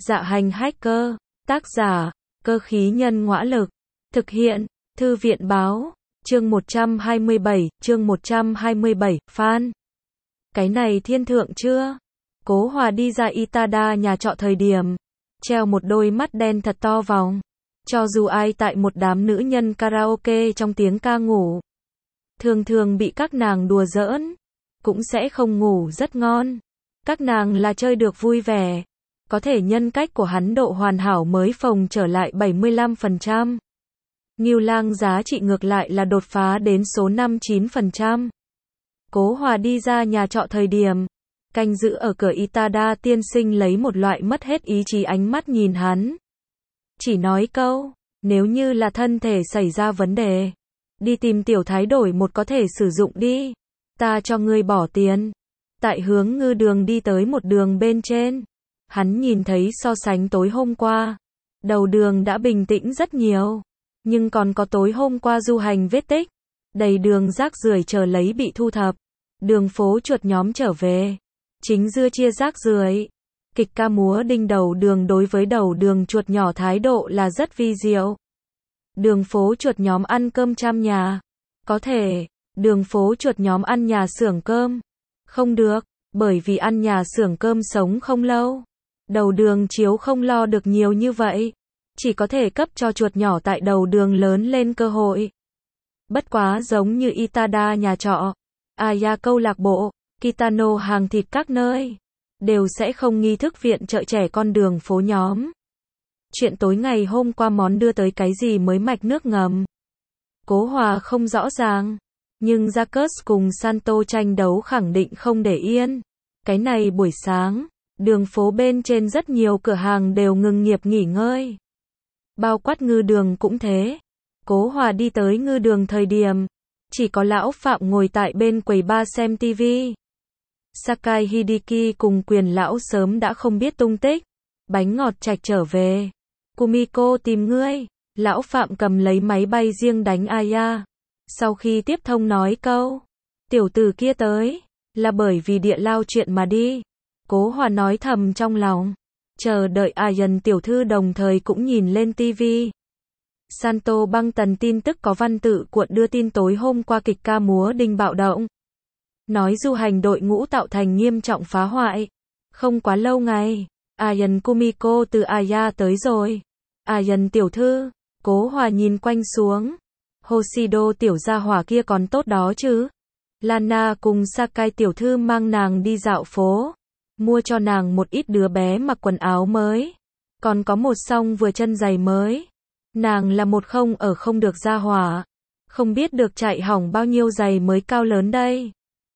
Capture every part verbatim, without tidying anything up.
Dạ hành hacker, tác giả, cơ khí nhân ngõa lực, thực hiện, thư viện báo, chương một trăm hai mươi bảy, chương một trăm hai mươi bảy, fan. Cái này thiên thượng chưa? Cố Hòa đi ra Itada nhà trọ thời điểm, treo một đôi mắt đen thật to vòng. Cho dù ai tại một đám nữ nhân karaoke trong tiếng ca ngủ, thường thường bị các nàng đùa giỡn, cũng sẽ không ngủ rất ngon. Các nàng là chơi được vui vẻ. Có thể nhân cách của hắn độ hoàn hảo mới phồng trở lại bảy mươi lăm phần trăm. Ngưu Lang giá trị ngược lại là đột phá đến số năm mươi chín phần trăm. Cố Hòa đi ra nhà trọ thời điểm, canh giữ ở cửa Itada tiên sinh lấy một loại mất hết ý chí ánh mắt nhìn hắn. Chỉ nói câu, nếu như là thân thể xảy ra vấn đề, đi tìm tiểu thái đổi một có thể sử dụng đi. Ta cho ngươi bỏ tiền. Tại hướng ngư đường đi tới một đường bên trên, hắn nhìn thấy so sánh tối hôm qua, đầu đường đã bình tĩnh rất nhiều, nhưng còn có tối hôm qua du hành vết tích, đầy đường rác rưởi chờ lấy bị thu thập. Đường phố chuột nhóm trở về, chính dưa chia rác rưởi. Kịch ca múa đinh đầu đường đối với đầu đường chuột nhỏ thái độ là rất vi diệu. Đường phố chuột nhóm ăn cơm trăm nhà, có thể, đường phố chuột nhóm ăn nhà xưởng cơm, không được, bởi vì ăn nhà xưởng cơm sống không lâu. Đầu đường chiếu không lo được nhiều như vậy, chỉ có thể cấp cho chuột nhỏ tại đầu đường lớn lên cơ hội. Bất quá giống như Itada nhà trọ, Aya câu lạc bộ, Kitano hàng thịt các nơi, đều sẽ không nghi thức viện trợ trẻ con đường phố nhóm. Chuyện tối ngày hôm qua món đưa tới cái gì mới mạch nước ngầm. Cố Hòa không rõ ràng, nhưng Jacques cùng Santo tranh đấu khẳng định không để yên. Cái này buổi sáng, đường phố bên trên rất nhiều cửa hàng đều ngừng nghiệp nghỉ ngơi. Bao quát ngư đường cũng thế. Cố Hòa đi tới ngư đường thời điểm, chỉ có lão Phạm ngồi tại bên quầy bar xem tivi. Sakai Hideki cùng Quyền lão sớm đã không biết tung tích. Bánh ngọt Trạch trở về. Kumiko tìm ngươi. Lão Phạm cầm lấy máy bay riêng đánh Aya. Sau khi tiếp thông nói câu, tiểu tử kia tới, là bởi vì địa lao chuyện mà đi. Cố Hòa nói thầm trong lòng, chờ đợi Ayan tiểu thư đồng thời cũng nhìn lên tivi. Santo băng tần tin tức có văn tự cuộn đưa tin tối hôm qua kịch ca múa đinh bạo động. Nói du hành đội ngũ tạo thành nghiêm trọng phá hoại. Không quá lâu ngày, Ayan Kumiko từ Aya tới rồi. Ayan tiểu thư, Cố Hòa nhìn quanh xuống. Hoshido tiểu gia hỏa kia còn tốt đó chứ. Lana cùng Sakai tiểu thư mang nàng đi dạo phố, mua cho nàng một ít đứa bé mặc quần áo mới, còn có một song vừa chân giày mới. Nàng là một không ở không được gia hỏa, không biết được chạy hỏng bao nhiêu giày mới cao lớn đây.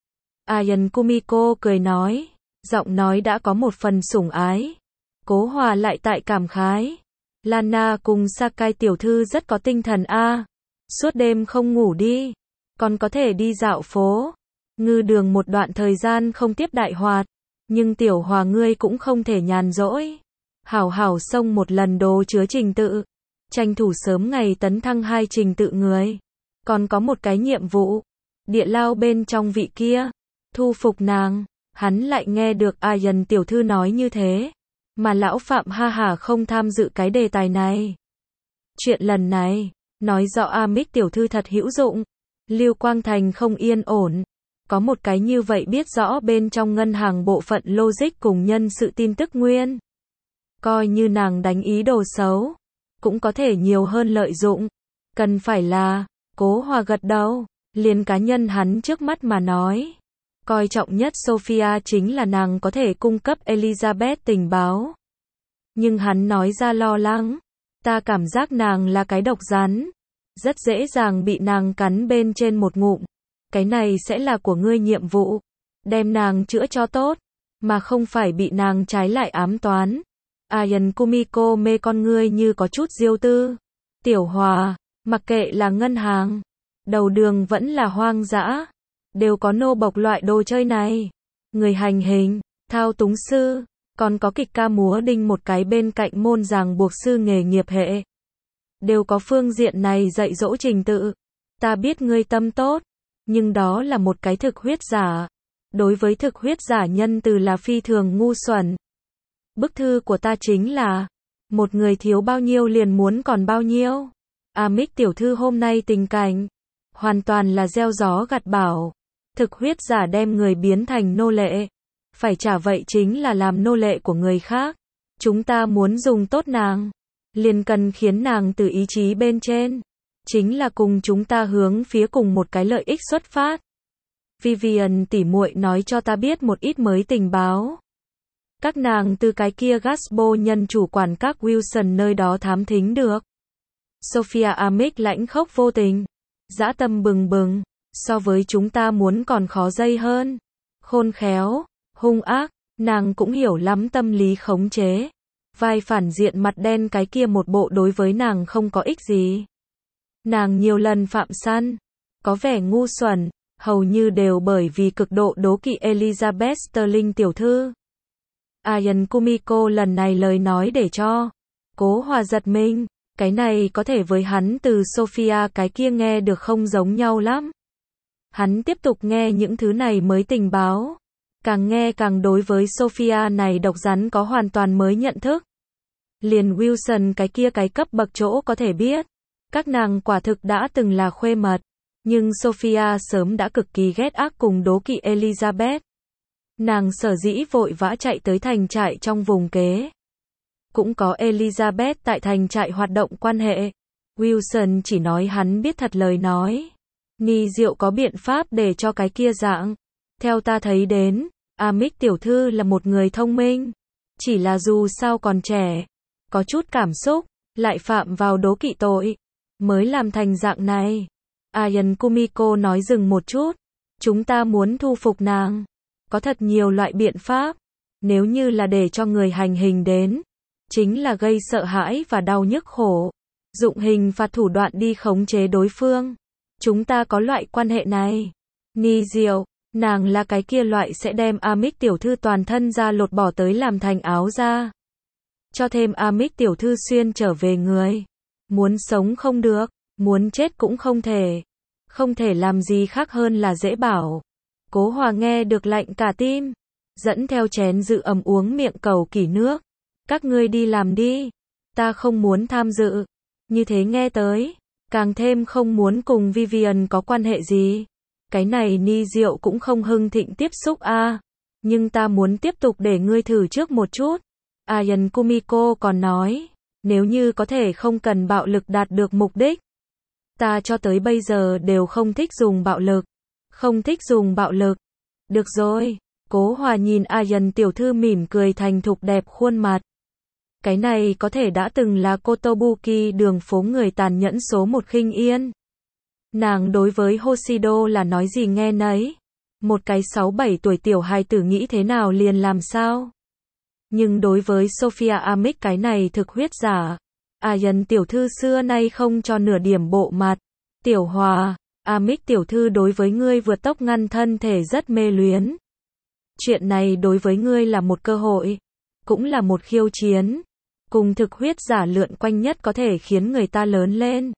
Ayan Kumiko cười nói, giọng nói đã có một phần sủng ái. Cố Hòa lại tại cảm khái, Lana cùng Sakai tiểu thư rất có tinh thần a, suốt đêm không ngủ đi, còn có thể đi dạo phố. Ngư đường một đoạn thời gian không tiếp đại hoạt, nhưng tiểu Hòa ngươi cũng không thể nhàn rỗi. Hảo hảo xông một lần đồ chứa trình tự, tranh thủ sớm ngày tấn thăng hai trình tự người. Còn có một cái nhiệm vụ, địa lao bên trong vị kia, thu phục nàng. Hắn lại nghe được Ayan tiểu thư nói như thế, mà lão Phạm ha hà không tham dự cái đề tài này. Chuyện lần này, nói rõ Amic tiểu thư thật hữu dụng. Lưu Quang Thành không yên ổn. Có một cái như vậy biết rõ bên trong ngân hàng bộ phận logic cùng nhân sự tin tức nguyên. Coi như nàng đánh ý đồ xấu, cũng có thể nhiều hơn lợi dụng. Cần phải là, Cố Hòa gật đầu, liền cá nhân hắn trước mắt mà nói. Coi trọng nhất Sophia chính là nàng có thể cung cấp Elizabeth tình báo. Nhưng hắn nói ra lo lắng, ta cảm giác nàng là cái độc rắn, rất dễ dàng bị nàng cắn bên trên một ngụm. Cái này sẽ là của ngươi nhiệm vụ, đem nàng chữa cho tốt, mà không phải bị nàng trái lại ám toán. Ayan Kumiko mê con ngươi như có chút diêu tư. Tiểu Hòa, mặc kệ là ngân hàng, đầu đường vẫn là hoang dã, đều có nô bộc loại đồ chơi này. Người hành hình, thao túng sư, còn có kịch ca múa đinh một cái bên cạnh môn ràng buộc sư nghề nghiệp hệ. Đều có phương diện này dạy dỗ trình tự. Ta biết ngươi tâm tốt, nhưng đó là một cái thực huyết giả. Đối với thực huyết giả nhân từ là phi thường ngu xuẩn. Bức thư của ta chính là, một người thiếu bao nhiêu liền muốn còn bao nhiêu. Amic tiểu thư hôm nay tình cảnh, hoàn toàn là gieo gió gặt bão. Thực huyết giả đem người biến thành nô lệ. Phải trả vậy chính là làm nô lệ của người khác. Chúng ta muốn dùng tốt nàng, liền cần khiến nàng từ ý chí bên trên. Chính là cùng chúng ta hướng phía cùng một cái lợi ích xuất phát. Vivian tỉ muội nói cho ta biết một ít mới tình báo. Các nàng từ cái kia Gasbo nhân chủ quản các Wilson nơi đó thám thính được. Sophia Amick lãnh khốc vô tình, dã tâm bừng bừng, so với chúng ta muốn còn khó dây hơn. Khôn khéo, hung ác, nàng cũng hiểu lắm tâm lý khống chế. Vai phản diện mặt đen cái kia một bộ đối với nàng không có ích gì. Nàng nhiều lần phạm săn, có vẻ ngu xuẩn, hầu như đều bởi vì cực độ đố kỵ Elizabeth Sterling tiểu thư. Ian Kumiko lần này lời nói để cho Cố Hòa giật mình, cái này có thể với hắn từ Sophia cái kia nghe được không giống nhau lắm. Hắn tiếp tục nghe những thứ này mới tình báo, càng nghe càng đối với Sophia này độc rắn có hoàn toàn mới nhận thức. Liền Wilson cái kia cái cấp bậc chỗ có thể biết, các nàng quả thực đã từng là khuê mật, nhưng Sophia sớm đã cực kỳ ghét ác cùng đố kỵ Elizabeth. Nàng sở dĩ vội vã chạy tới thành trại trong vùng kế. Cũng có Elizabeth tại thành trại hoạt động quan hệ. Wilson chỉ nói hắn biết thật lời nói. Ni Diệu có biện pháp để cho cái kia dạng. Theo ta thấy đến, Amick tiểu thư là một người thông minh. Chỉ là dù sao còn trẻ, có chút cảm xúc, lại phạm vào đố kỵ tội, mới làm thành dạng này. Ian Kumiko nói dừng một chút. Chúng ta muốn thu phục nàng. Có thật nhiều loại biện pháp. Nếu như là để cho người hành hình đến, chính là gây sợ hãi và đau nhức khổ. Dụng hình phạt thủ đoạn đi khống chế đối phương. Chúng ta có loại quan hệ này. Ni Diệu, nàng là cái kia loại sẽ đem Amick tiểu thư toàn thân ra lột bỏ tới làm thành áo da. Cho thêm Amick tiểu thư xuyên trở về người. Muốn sống không được, muốn chết cũng không thể. Không thể làm gì khác hơn là dễ bảo. Cố Hòa nghe được lạnh cả tim, dẫn theo chén dự ấm uống miệng cầu kỳ nước. Các ngươi đi làm đi, ta không muốn tham dự. Như thế nghe tới, càng thêm không muốn cùng Vivian có quan hệ gì. Cái này Ni Diệu cũng không hưng thịnh tiếp xúc a, à. Nhưng ta muốn tiếp tục để ngươi thử trước một chút. Ian Kumiko còn nói, nếu như có thể không cần bạo lực đạt được mục đích. Ta cho tới bây giờ đều không thích dùng bạo lực. Không thích dùng bạo lực. Được rồi. Cố Hòa nhìn Ian tiểu thư mỉm cười thành thục đẹp khuôn mặt. Cái này có thể đã từng là Kotobuki đường phố người tàn nhẫn số một Khinh Yên. Nàng đối với Hoshido là nói gì nghe nấy. Một cái sáu bảy tuổi tiểu hài tử nghĩ thế nào liền làm sao. Nhưng đối với Sophia Amick cái này thực huyết giả. Ian tiểu thư xưa nay không cho nửa điểm bộ mặt. Tiểu Hòa, Amick tiểu thư đối với ngươi vượt tốc ngăn thân thể rất mê luyến. Chuyện này đối với ngươi là một cơ hội, cũng là một khiêu chiến. Cùng thực huyết giả lượn quanh nhất có thể khiến người ta lớn lên.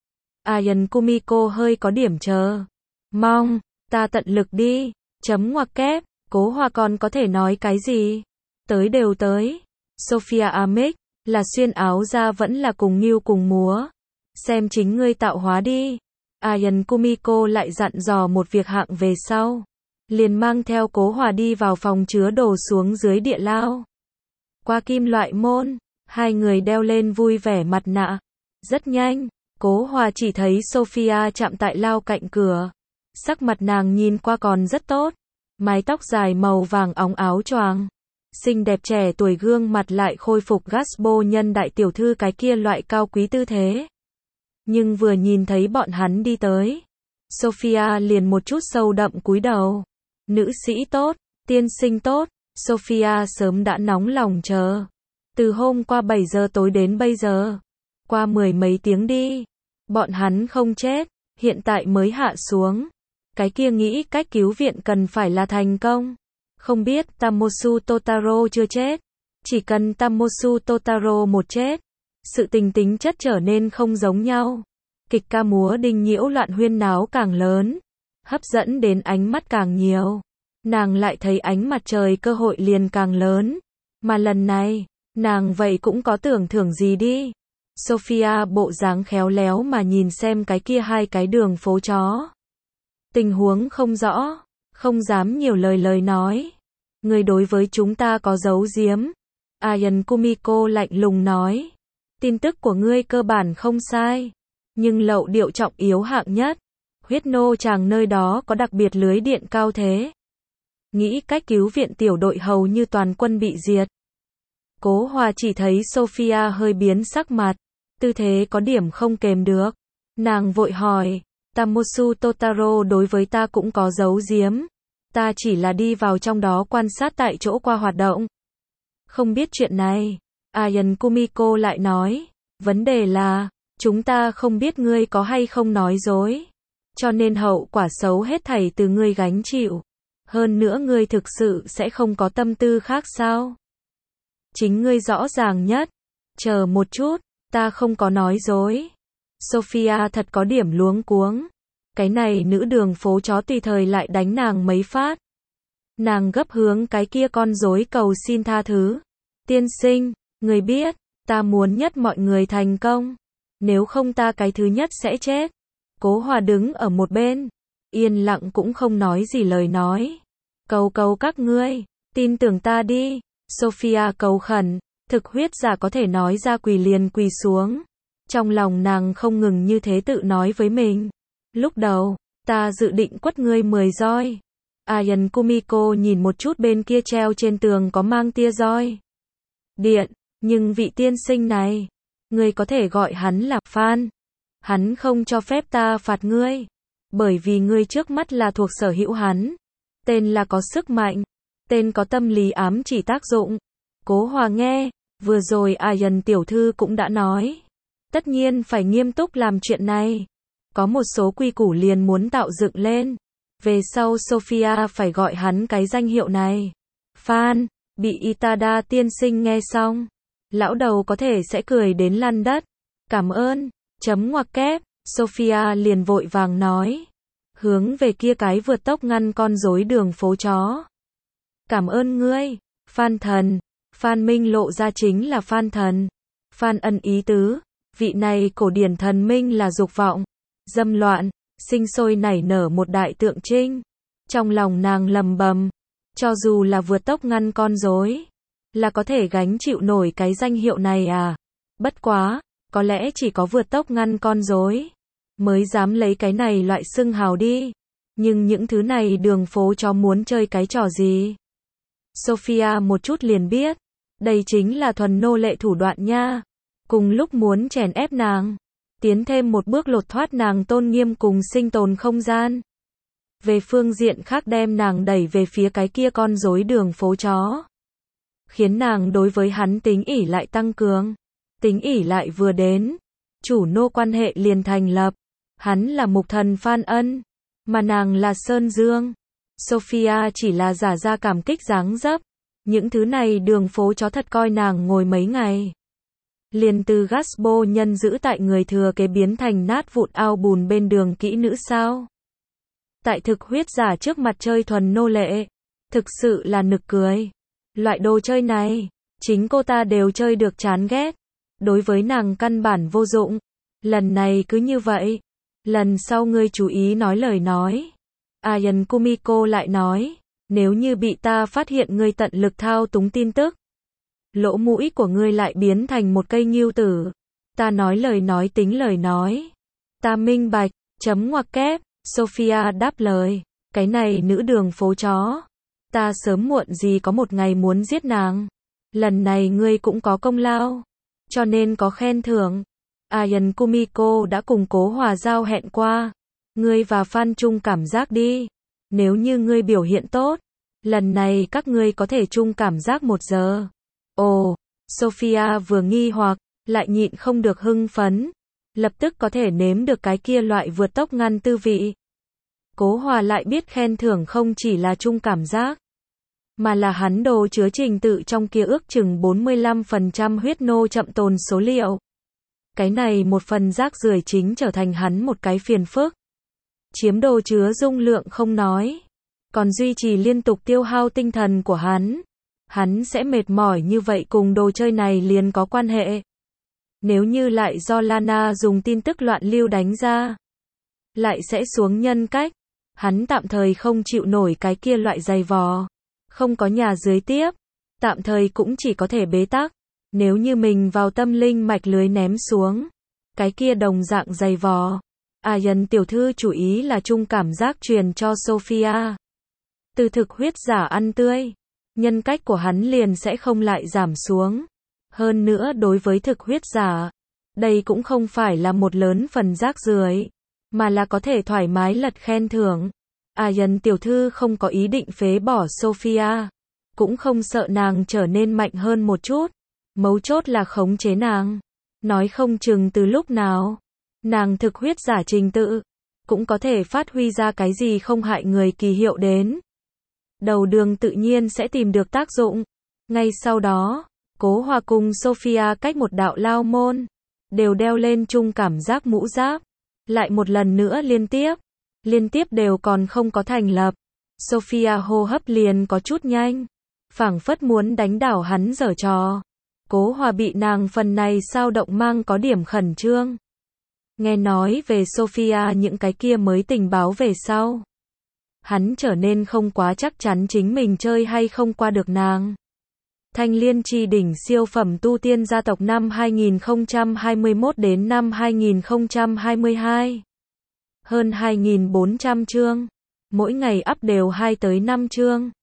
Ian Kumiko hơi có điểm chờ mong, ta tận lực đi, chấm ngoặc kép, Cố Hòa còn có thể nói cái gì? Tới đều tới. Sophia Amick, là xuyên áo ra vẫn là cùng nghiêu cùng múa. Xem chính ngươi tạo hóa đi. Ian Kumiko lại dặn dò một việc hạng về sau. Liền mang theo Cố Hòa đi vào phòng chứa đồ xuống dưới địa lao. Qua kim loại môn, hai người đeo lên vui vẻ mặt nạ. Rất nhanh, Cố Hòa chỉ thấy Sophia chạm tại lao cạnh cửa. Sắc mặt nàng nhìn qua còn rất tốt. Mái tóc dài màu vàng óng áo choàng. Xinh đẹp trẻ tuổi gương mặt lại khôi phục Gasbo nhân đại tiểu thư cái kia loại cao quý tư thế. Nhưng vừa nhìn thấy bọn hắn đi tới, Sophia liền một chút sâu đậm cúi đầu. Nữ sĩ tốt, tiên sinh tốt, Sophia sớm đã nóng lòng chờ. Từ hôm qua bảy giờ tối đến bây giờ, qua mười mấy tiếng đi, bọn hắn không chết, hiện tại mới hạ xuống. Cái kia nghĩ cách cứu viện cần phải là thành công. Không biết Tamosu Totaro chưa chết, chỉ cần Tamosu Totaro một chết, sự tình tính chất trở nên không giống nhau. Kịch ca múa đinh nhiễu loạn huyên náo càng lớn, hấp dẫn đến ánh mắt càng nhiều. Nàng lại thấy ánh mặt trời cơ hội liền càng lớn. Mà lần này, nàng vậy cũng có tưởng thưởng gì đi. Sophia bộ dáng khéo léo mà nhìn xem cái kia hai cái đường phố chó. Tình huống không rõ, không dám nhiều lời lời nói. Người đối với chúng ta có giấu giếm. Ayan Kumiko lạnh lùng nói. Tin tức của ngươi cơ bản không sai. Nhưng lậu điệu trọng yếu hạng nhất. Huyết nô chàng nơi đó có đặc biệt lưới điện cao thế. Nghĩ cách cứu viện tiểu đội hầu như toàn quân bị diệt. Cố Hòa chỉ thấy Sophia hơi biến sắc mặt. Tư thế có điểm không kềm được. Nàng vội hỏi. Tamosu Totaro đối với ta cũng có giấu giếm. Ta chỉ là đi vào trong đó quan sát tại chỗ qua hoạt động. Không biết chuyện này. Ayan Kumiko lại nói. Vấn đề là, chúng ta không biết ngươi có hay không nói dối. Cho nên hậu quả xấu hết thảy từ ngươi gánh chịu. Hơn nữa ngươi thực sự sẽ không có tâm tư khác sao? Chính ngươi rõ ràng nhất. Chờ một chút, ta không có nói dối. Sophia thật có điểm luống cuống. Cái này nữ đường phố chó tùy thời lại đánh nàng mấy phát. Nàng gấp hướng cái kia con rối cầu xin tha thứ. Tiên sinh, người biết, ta muốn nhất mọi người thành công. Nếu không ta cái thứ nhất sẽ chết. Cố Hòa đứng ở một bên. Yên lặng cũng không nói gì lời nói. Cầu cầu các ngươi, tin tưởng ta đi. Sophia cầu khẩn, thực huyết giả có thể nói ra quỳ liền quỳ xuống. Trong lòng nàng không ngừng như thế tự nói với mình. Lúc đầu, ta dự định quất ngươi mười roi. Ayan Kumiko nhìn một chút bên kia treo trên tường có mang tia roi điện, nhưng vị tiên sinh này, ngươi có thể gọi hắn là Phan. Hắn không cho phép ta phạt ngươi, bởi vì ngươi trước mắt là thuộc sở hữu hắn. Tên là có sức mạnh, tên có tâm lý ám chỉ tác dụng. Cố Hòa nghe, vừa rồi Ayan tiểu thư cũng đã nói. Tất nhiên phải nghiêm túc làm chuyện này. Có một số quy củ liền muốn tạo dựng lên. Về sau Sophia phải gọi hắn cái danh hiệu này. Phan, bị Itada tiên sinh nghe xong. Lão đầu có thể sẽ cười đến lăn đất. Cảm ơn, chấm ngoặc kép, Sophia liền vội vàng nói. Hướng về kia cái vượt tốc ngăn con rối đường phố chó. Cảm ơn ngươi, Phan thần. Phan Minh lộ ra chính là Phan thần. Phan ân ý tứ, vị này cổ điển thần minh là dục vọng, dâm loạn, sinh sôi nảy nở một đại tượng trưng. Trong lòng nàng lầm bầm, cho dù là vượt tốc ngăn con rối, là có thể gánh chịu nổi cái danh hiệu này à. Bất quá, có lẽ chỉ có vượt tốc ngăn con rối mới dám lấy cái này loại xưng hào đi. Nhưng những thứ này đường phố chó muốn chơi cái trò gì? Sophia một chút liền biết, đây chính là thuần nô lệ thủ đoạn nha. Cùng lúc muốn chèn ép nàng, tiến thêm một bước lột thoát nàng tôn nghiêm cùng sinh tồn không gian. Về phương diện khác đem nàng đẩy về phía cái kia con rối đường phố chó. Khiến nàng đối với hắn tính ỷ lại tăng cường. Tính ỷ lại vừa đến, chủ nô quan hệ liền thành lập. Hắn là mục thần Phan Ân, mà nàng là Sơn Dương. Sophia chỉ là giả ra cảm kích dáng dấp. Những thứ này đường phố chó thật coi nàng ngồi mấy ngày. Liền từ Gaspo nhân giữ tại người thừa kế biến thành nát vụn ao bùn bên đường kỹ nữ sao. Tại thực huyết giả trước mặt chơi thuần nô lệ. Thực sự là nực cười. Loại đồ chơi này, chính cô ta đều chơi được chán ghét. Đối với nàng căn bản vô dụng. Lần này cứ như vậy. Lần sau ngươi chú ý nói lời nói. Ayan Kumiko lại nói. Nếu như bị ta phát hiện ngươi tận lực thao túng tin tức. Lỗ mũi của ngươi lại biến thành một cây ngưu tử. Ta nói lời nói tính lời nói. Ta minh bạch, chấm ngoặc kép, Sophia đáp lời. Cái này nữ đường phố chó. Ta sớm muộn gì có một ngày muốn giết nàng. Lần này ngươi cũng có công lao. Cho nên có khen thưởng. Ayan Kumiko đã cùng Cố Hòa giao hẹn qua. Ngươi và Phan chung cảm giác đi. Nếu như ngươi biểu hiện tốt, lần này các ngươi có thể chung cảm giác một giờ. Ồ, Sophia vừa nghi hoặc, lại nhịn không được hưng phấn. Lập tức có thể nếm được cái kia loại vượt tốc ngăn tư vị. Cố Hòa lại biết khen thưởng không chỉ là chung cảm giác, mà là hắn đồ chứa trình tự trong kia ước chừng bốn mươi lăm phần trăm huyết nô chậm tồn số liệu. Cái này một phần rác rưởi chính trở thành hắn một cái phiền phức. Chiếm đồ chứa dung lượng không nói, còn duy trì liên tục tiêu hao tinh thần của hắn. hắn sẽ mệt mỏi như vậy cùng đồ chơi này liền có quan hệ. Nếu như lại do Lana dùng tin tức loạn lưu đánh ra, lại sẽ xuống nhân cách. Hắn tạm thời không chịu nổi cái kia loại giày vò. Không có nhà dưới tiếp, tạm thời cũng chỉ có thể bế tắc. Nếu như mình vào tâm linh mạch lưới ném xuống, cái kia đồng dạng giày vò. Aryan tiểu thư chủ ý là chung cảm giác truyền cho Sophia. Từ thực huyết giả ăn tươi, nhân cách của hắn liền sẽ không lại giảm xuống. Hơn nữa đối với thực huyết giả, đây cũng không phải là một lớn phần rác rưởi, mà là có thể thoải mái lật khen thưởng. Aryan tiểu thư không có ý định phế bỏ Sophia, cũng không sợ nàng trở nên mạnh hơn một chút. Mấu chốt là khống chế nàng. Nói không chừng từ lúc nào, nàng thực huyết giả trình tự, cũng có thể phát huy ra cái gì không hại người kỳ hiệu đến. Đầu đường tự nhiên sẽ tìm được tác dụng. Ngay sau đó, Cố Hòa cùng Sophia cách một đạo lao môn, đều đeo lên chung cảm giác mũ giáp. Lại một lần nữa liên tiếp, liên tiếp đều còn không có thành lập. Sophia hô hấp liền có chút nhanh, phảng phất muốn đánh đảo hắn giở trò. Cố Hòa bị nàng phần này sao động mang có điểm khẩn trương. Nghe nói về Sophia những cái kia mới tình báo về sau, hắn trở nên không quá chắc chắn chính mình chơi hay không qua được nàng. Thanh Liên Chi đỉnh siêu phẩm tu tiên gia tộc năm hai nghìn không trăm hai mươi mốt đến năm hai nghìn không trăm hai mươi hai. Hơn hai nghìn bốn trăm chương. Mỗi ngày up đều hai tới năm chương.